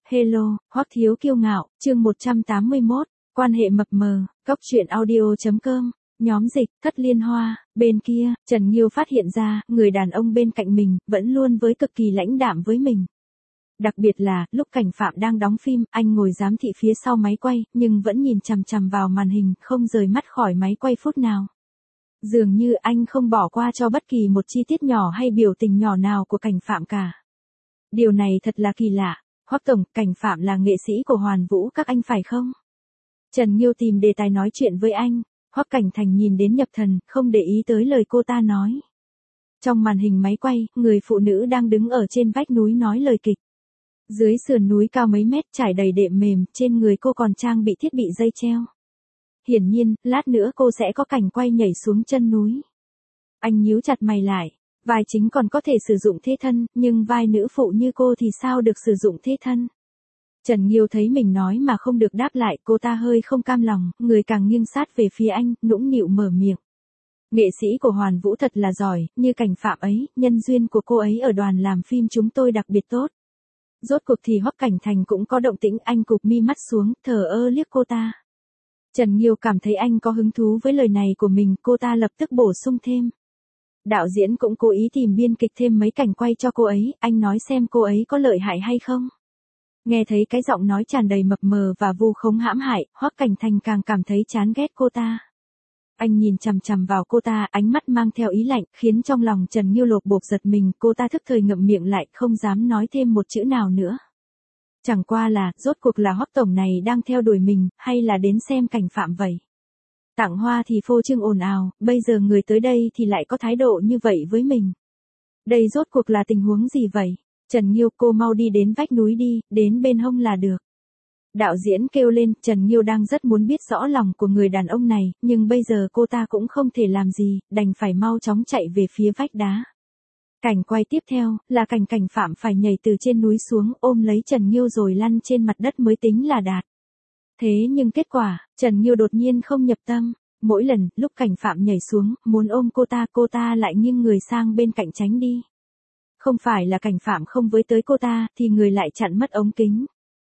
Hello, Hoắc Thiếu Kiêu Ngạo, chương 181, quan hệ mập mờ, Cốc Truyện Audio.com, nhóm dịch, Thất Liên Hoa, bên kia, Trần Nghiêu phát hiện ra, người đàn ông bên cạnh mình, vẫn luôn với cực kỳ lãnh đạm với mình. Đặc biệt là, lúc Cảnh Phạm đang đóng phim, anh ngồi giám thị phía sau máy quay, nhưng vẫn nhìn chằm chằm vào màn hình, không rời mắt khỏi máy quay phút nào. Dường như anh không bỏ qua cho bất kỳ một chi tiết nhỏ hay biểu tình nhỏ nào của Cảnh Phạm cả. Điều này thật là kỳ lạ. Hoắc tổng, Cảnh Phạm là nghệ sĩ của Hoàn Vũ các anh phải không? Trần Nghiêu tìm đề tài nói chuyện với anh. Hoắc Cảnh Thành nhìn đến nhập thần, không để ý tới lời cô ta nói. Trong màn hình máy quay, người phụ nữ đang đứng ở trên vách núi nói lời kịch. Dưới sườn núi cao mấy mét trải đầy đệm mềm, trên người cô còn trang bị thiết bị dây treo. Hiển nhiên, lát nữa cô sẽ có cảnh quay nhảy xuống chân núi. Anh nhíu chặt mày lại. Vai chính còn có thể sử dụng thế thân, nhưng vai nữ phụ như cô thì sao được sử dụng thế thân? Trần Nghiêu thấy mình nói mà không được đáp lại, cô ta hơi không cam lòng, người càng nghiêng sát về phía anh, nũng nịu mở miệng. Nghệ sĩ của Hoàn Vũ thật là giỏi, như Cảnh Phạm ấy, nhân duyên của cô ấy ở đoàn làm phim chúng tôi đặc biệt tốt. Rốt cuộc thì Hoắc Cảnh Thành cũng có động tĩnh, anh cụp mi mắt xuống, thờ ơ liếc cô ta. Trần Nghiêu cảm thấy anh có hứng thú với lời này của mình, cô ta lập tức bổ sung thêm. Đạo diễn cũng cố ý tìm biên kịch thêm mấy cảnh quay cho cô ấy, anh nói xem cô ấy có lợi hại hay không. Nghe thấy cái giọng nói tràn đầy mập mờ và vu khống hãm hại, Hoắc Cảnh Thành càng cảm thấy chán ghét cô ta. Anh nhìn chằm chằm vào cô ta, ánh mắt mang theo ý lạnh, khiến trong lòng Trần Nghiêu lột bột giật mình, cô ta thức thời ngậm miệng lại, không dám nói thêm một chữ nào nữa. Chẳng qua là, rốt cuộc là Hoắc tổng này đang theo đuổi mình, hay là đến xem Cảnh Phạm vậy? Tặng hoa thì phô trương ồn ào, bây giờ người tới đây thì lại có thái độ như vậy với mình. Đây rốt cuộc là tình huống gì vậy? Trần Nghiêu, cô mau đi đến vách núi đi, đến bên hông là được. Đạo diễn kêu lên, Trần Nghiêu đang rất muốn biết rõ lòng của người đàn ông này, nhưng bây giờ cô ta cũng không thể làm gì, đành phải mau chóng chạy về phía vách đá. Cảnh quay tiếp theo, là Cảnh Phạm phải nhảy từ trên núi xuống, ôm lấy Trần Nghiêu rồi lăn trên mặt đất mới tính là đạt. Thế nhưng kết quả, Trần Nghiêu đột nhiên không nhập tâm. Mỗi lần, lúc Cảnh Phạm nhảy xuống, muốn ôm cô ta lại nghiêng người sang bên cạnh tránh đi. Không phải là Cảnh Phạm không với tới cô ta, thì người lại chặn mất ống kính.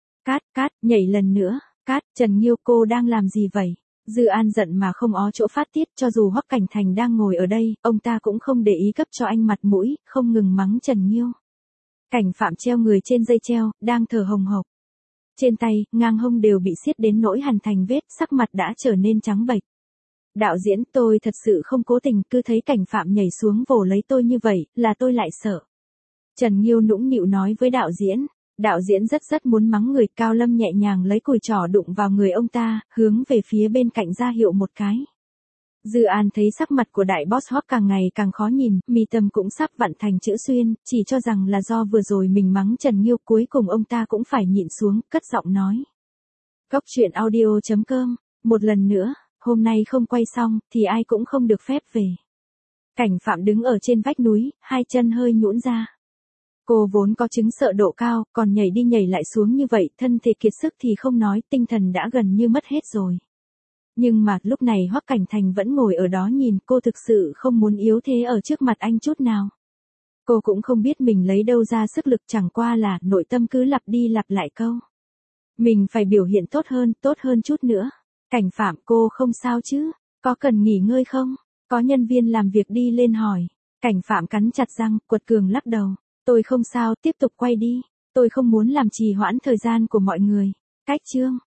Cát, nhảy lần nữa, Trần Nghiêu, cô đang làm gì vậy? Dư An giận mà không ó chỗ phát tiết, cho dù Hoắc Cảnh Thành đang ngồi ở đây, ông ta cũng không để ý cấp cho anh mặt mũi, không ngừng mắng Trần Nghiêu. Cảnh Phạm treo người trên dây treo, đang thở hồng hộc. Trên tay, ngang hông đều bị siết đến nỗi hằn thành vết, sắc mặt đã trở nên trắng bệch. Đạo diễn, tôi thật sự không cố tình, cứ thấy Cảnh Phạm nhảy xuống vồ lấy tôi như vậy, là tôi lại sợ. Trần Nghiêu nũng nịu nói với đạo diễn. Đạo diễn rất muốn mắng người, Cao Lâm nhẹ nhàng lấy cùi trỏ đụng vào người ông ta, hướng về phía bên cạnh ra hiệu một cái. Dư An thấy sắc mặt của đại boss Hoắc càng ngày càng khó nhìn, mi tâm cũng sắp vặn thành chữ xuyên, chỉ cho rằng là do vừa rồi mình mắng Trần Nghiêu, cuối cùng ông ta cũng phải nhịn xuống, cất giọng nói. Cốc Truyện Audio.com, một lần nữa, hôm nay không quay xong, thì ai cũng không được phép về. Cảnh Phạm đứng ở trên vách núi, hai chân hơi nhũn ra. Cô vốn có chứng sợ độ cao, còn nhảy đi nhảy lại xuống như vậy, thân thể kiệt sức thì không nói, tinh thần đã gần như mất hết rồi. Nhưng mà, lúc này Hoắc Cảnh Thành vẫn ngồi ở đó nhìn, cô thực sự không muốn yếu thế ở trước mặt anh chút nào. Cô cũng không biết mình lấy đâu ra sức lực, chẳng qua là, nội tâm cứ lặp đi lặp lại câu. Mình phải biểu hiện tốt hơn chút nữa. Cảnh Phạm, cô không sao chứ? Có cần nghỉ ngơi không? Có nhân viên làm việc đi lên hỏi. Cảnh Phạm cắn chặt răng, quật cường lắc đầu. Tôi không sao, tiếp tục quay đi. Tôi không muốn làm trì hoãn thời gian của mọi người. Cách chương.